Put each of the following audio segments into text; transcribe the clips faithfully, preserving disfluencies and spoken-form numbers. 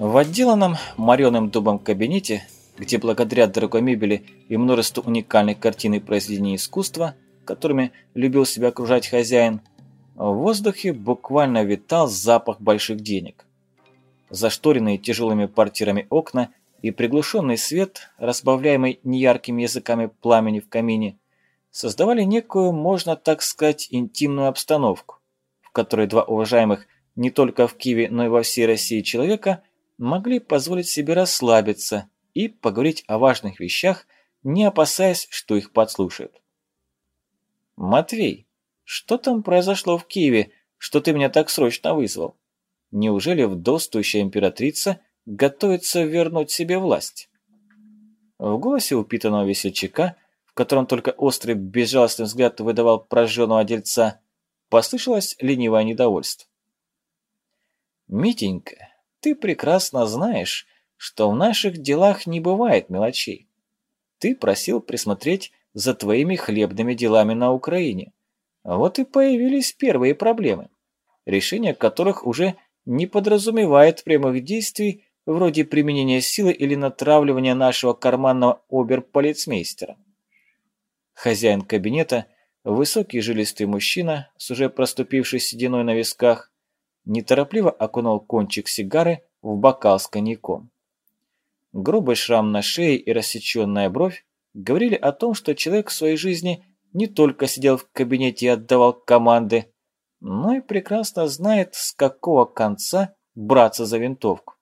В отделанном мореным дубом кабинете, где благодаря дорогой мебели и множеству уникальных картин и произведений искусства, которыми любил себя окружать хозяин, в воздухе буквально витал запах больших денег. Зашторенные тяжелыми портьерами окна и приглушенный свет, разбавляемый неяркими языками пламени в камине, создавали некую, можно так сказать, интимную обстановку, в которой два уважаемых не только в Киеве, но и во всей России человека могли позволить себе расслабиться и поговорить о важных вещах, не опасаясь, что их подслушают. «Матвей, что там произошло в Киеве, что ты меня так срочно вызвал? Неужели вдовствующая императрица готовится вернуть себе власть?» В голосе упитанного весельчака, в котором только острый безжалостный взгляд выдавал прожженного дельца, послышалось ленивое недовольство. «Митенька, ты прекрасно знаешь, что в наших делах не бывает мелочей. Ты просил присмотреть за твоими хлебными делами на Украине. Вот и появились первые проблемы, решение которых уже не подразумевает прямых действий вроде применения силы или натравливания нашего карманного оберполицмейстера». Хозяин кабинета, высокий жилистый мужчина с уже проступившей сединой на висках, неторопливо окунул кончик сигары в бокал с коньяком. Грубый шрам на шее и рассеченная бровь говорили о том, что человек в своей жизни не только сидел в кабинете и отдавал команды, но и прекрасно знает, с какого конца браться за винтовку.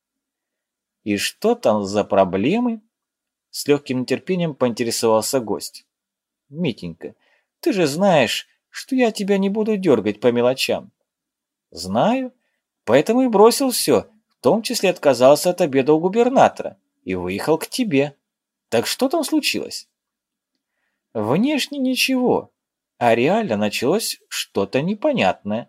«И что там за проблемы?» — с легким нетерпением поинтересовался гость. «Митенька, ты же знаешь, что я тебя не буду дергать по мелочам». «Знаю, поэтому и бросил все, в том числе отказался от обеда у губернатора и выехал к тебе. Так что там случилось?» «Внешне ничего, а реально началось что-то непонятное».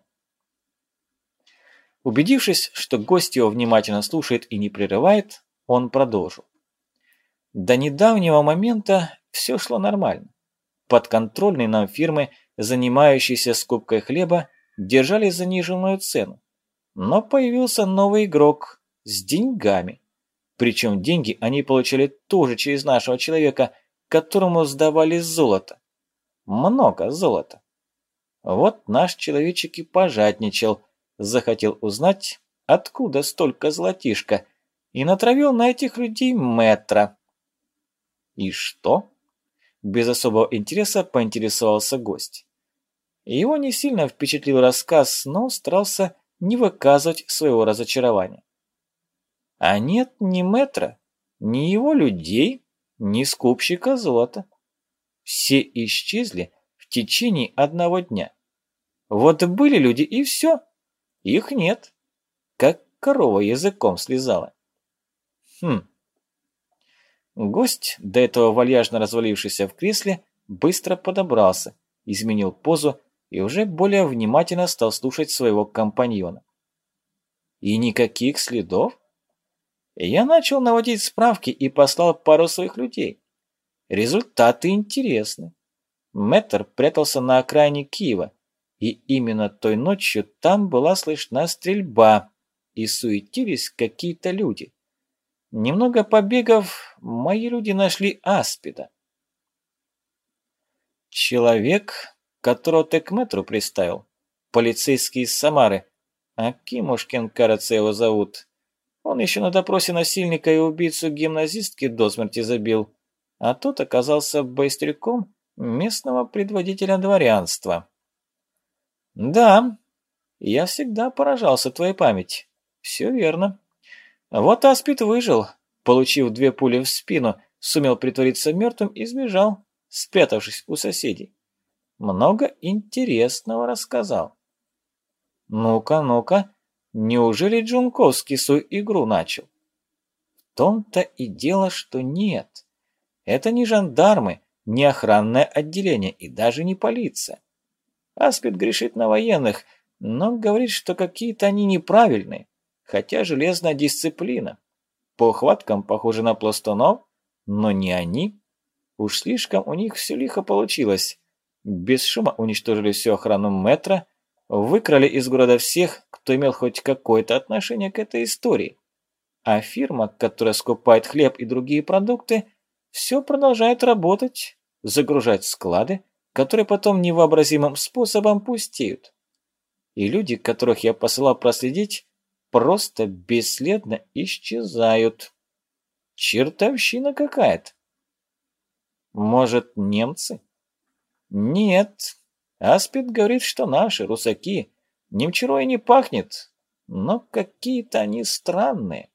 Убедившись, что гость его внимательно слушает и не прерывает, он продолжил. До недавнего момента все шло нормально. Подконтрольные нам фирмы, занимающиеся скупкой хлеба, держали заниженную цену. Но появился новый игрок с деньгами. Причем деньги они получали тоже через нашего человека, которому сдавали золото. Много золота. Вот наш человечек и пожадничал, захотел узнать, откуда столько золотишка, и натравил на этих людей мэтра. «И что?» – без особого интереса поинтересовался гость. Его не сильно впечатлил рассказ, но старался не выказывать своего разочарования. А нет ни мэтра, ни его людей, ни скупщика золота. Все исчезли в течение одного дня. Вот были люди и все, их нет, как корова языком слезала. Хм. Гость, до этого вальяжно развалившийся в кресле, быстро подобрался, изменил позу и уже более внимательно стал слушать своего компаньона. И никаких следов? Я начал наводить справки и послал пару своих людей. Результаты интересны. Мэтр прятался на окраине Киева, и именно той ночью там была слышна стрельба, и суетились какие-то люди. Немного побегав, мои люди нашли аспида. Человек, которого ты к мэтру приставил, полицейский из Самары, Акимушкин, кажется, его зовут. Он еще на допросе насильника и убийцу гимназистки до смерти забил, а тот оказался быстряком местного предводителя дворянства. Да, я всегда поражался твоей памяти. Все верно. Вот аспид выжил, получив две пули в спину, сумел притвориться мертвым и сбежал, спрятавшись у соседей. Много интересного рассказал. Ну-ка, ну-ка, неужели Джунковский свою игру начал? В том-то и дело, что нет. Это не жандармы, не охранное отделение и даже не полиция. Аспид грешит на военных, но говорит, что какие-то они неправильные, хотя железная дисциплина. По ухваткам похожи на пластунов, но не они. Уж слишком у них все лихо получилось. Без шума уничтожили всю охрану мэтра, выкрали из города всех, кто имел хоть какое-то отношение к этой истории. А фирма, которая скупает хлеб и другие продукты, все продолжает работать, загружать склады, которые потом невообразимым способом пустеют. И люди, которых я посылал проследить, просто бесследно исчезают. Чертовщина какая-то. Может, немцы? Нет. Аспид говорит, что наши, русаки, немчурой не пахнет, но какие-то они странные.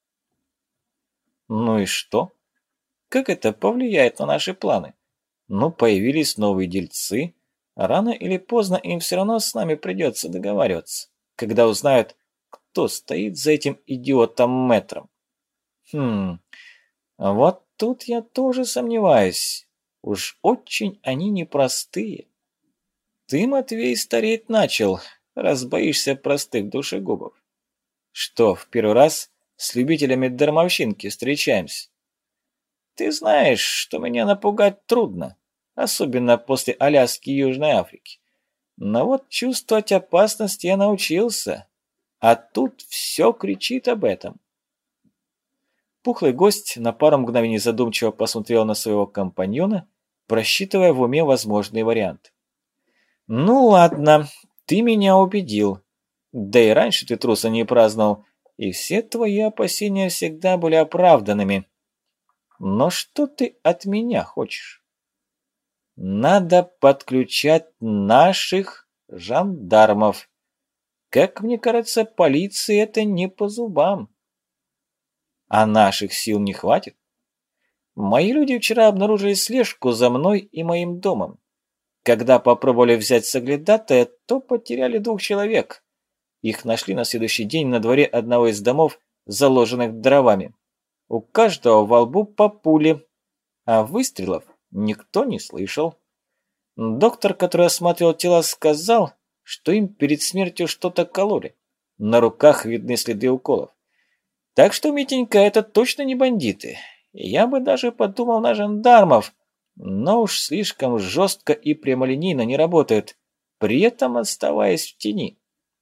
Ну и что? Как это повлияет на наши планы? Ну, появились новые дельцы, а рано или поздно им все равно с нами придется договариваться, когда узнают, кто стоит за этим идиотом-мэтром. Хм, а вот тут я тоже сомневаюсь. Уж очень они непростые. Ты, Матвей, стареть начал, раз боишься простых душегубов. Что, в первый раз с любителями дармовщинки встречаемся? Ты знаешь, что меня напугать трудно, особенно после Аляски и Южной Африки. Но вот чувствовать опасность я научился, а тут все кричит об этом. Пухлый гость на пару мгновений задумчиво посмотрел на своего компаньона, просчитывая в уме возможные варианты. «Ну ладно, ты меня убедил. Да и раньше ты труса не праздновал, и все твои опасения всегда были оправданными. Но что ты от меня хочешь? Надо подключать наших жандармов. Как мне кажется, полиции это не по зубам. А наших сил не хватит. Мои люди вчера обнаружили слежку за мной и моим домом. Когда попробовали взять соглядатая, то потеряли двух человек. Их нашли на следующий день на дворе одного из домов, заложенных дровами. У каждого во лбу по пуле, а выстрелов никто не слышал. Доктор, который осматривал тела, сказал, что им перед смертью что-то кололи. На руках видны следы уколов. Так что, Митенька, это точно не бандиты. Я бы даже подумал на жандармов, но уж слишком жестко и прямолинейно не работают, при этом оставаясь в тени.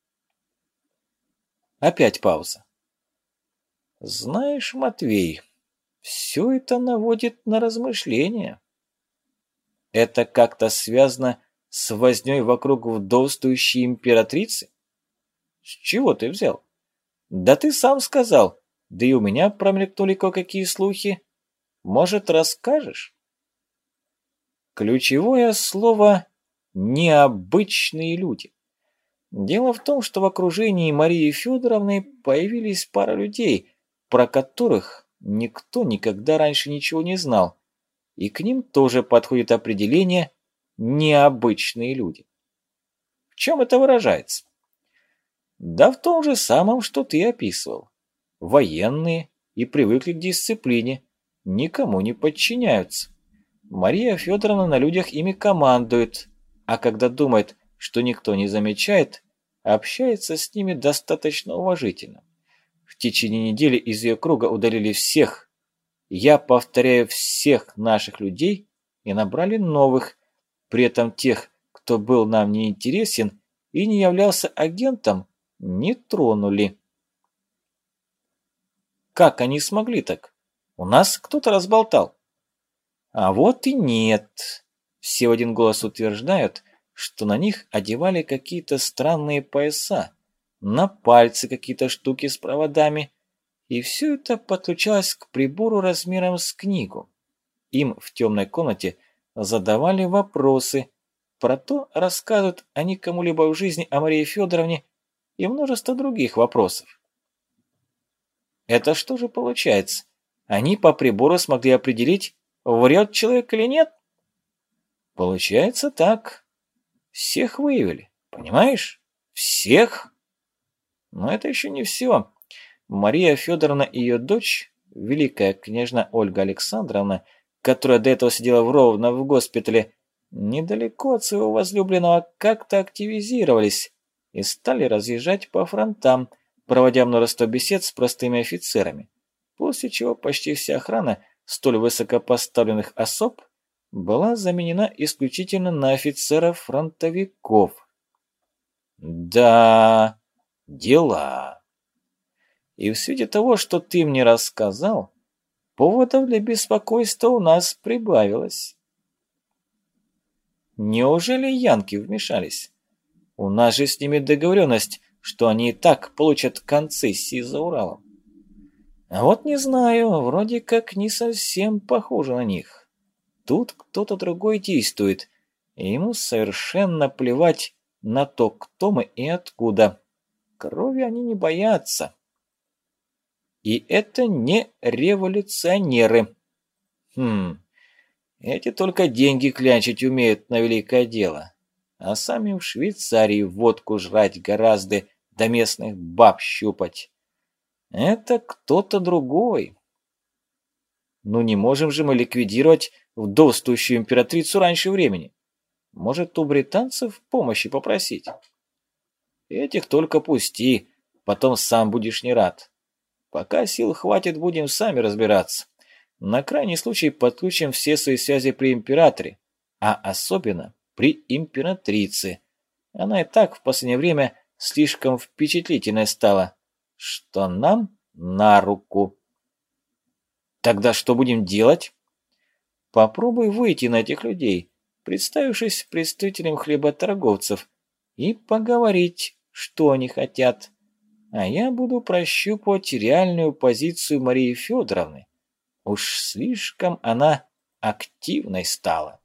Опять пауза. Знаешь, Матвей, все это наводит на размышления. Это как-то связано с вознёй вокруг вдовствующей императрицы? С чего ты взял? Да ты сам сказал, да и у меня промелькнули кое-какие слухи. Может, расскажешь? Ключевое слово «необычные люди». Дело в том, что в окружении Марии Федоровны появились пара людей, про которых никто никогда раньше ничего не знал, и к ним тоже подходит определение «необычные люди». В чем это выражается? Да в том же самом, что ты описывал. Военные и привыкли к дисциплине, никому не подчиняются. Мария Федоровна на людях ими командует, а когда думает, что никто не замечает, общается с ними достаточно уважительно. В течение недели из ее круга удалили всех, я повторяю, всех наших людей и набрали новых, при этом тех, кто был нам неинтересен и не являлся агентом, не тронули. Как они смогли так? У нас кто-то разболтал. А вот и нет. Все в один голос утверждают, что на них одевали какие-то странные пояса, на пальцы какие-то штуки с проводами, и все это подключалось к прибору размером с книгу. Им в темной комнате задавали вопросы, про то, рассказывают они кому-либо в жизни о Марии Федоровне и множество других вопросов. Это что же получается? Они по прибору смогли определить, врет человек или нет? Получается так. Всех выявили, понимаешь? Всех. Но это еще не все. Мария Федоровна и ее дочь, великая княжна Ольга Александровна, которая до этого сидела в Ровно в госпитале, недалеко от своего возлюбленного как-то активизировались и стали разъезжать по фронтам, проводя множество бесед с простыми офицерами, после чего почти вся охрана столь высокопоставленных особ была заменена исключительно на офицеров-фронтовиков. Да, дела. И в свете того, что ты мне рассказал, поводов для беспокойства у нас прибавилось. Неужели янки вмешались? У нас же с ними договоренность, что они и так получат концессии за Уралом. А вот не знаю, вроде как не совсем похоже на них. Тут кто-то другой действует, и ему совершенно плевать на то, кто мы и откуда. Крови они не боятся. И это не революционеры. Хм, эти только деньги клянчить умеют на великое дело. А сами в Швейцарии водку жрать гораздо, до местных баб щупать. Это кто-то другой. Ну не можем же мы ликвидировать вдовствующую императрицу раньше времени. Может, у британцев помощи попросить? Этих только пусти, потом сам будешь не рад. Пока сил хватит, будем сами разбираться. На крайний случай подключим все свои связи при императоре, а особенно при императрице. Она и так в последнее время слишком впечатлительной стала, что нам на руку. Тогда что будем делать? Попробуй выйти на этих людей, представившись представителем хлеботорговцев, и поговорить, что они хотят. А я буду прощупывать реальную позицию Марии Федоровны. Уж слишком она активной стала.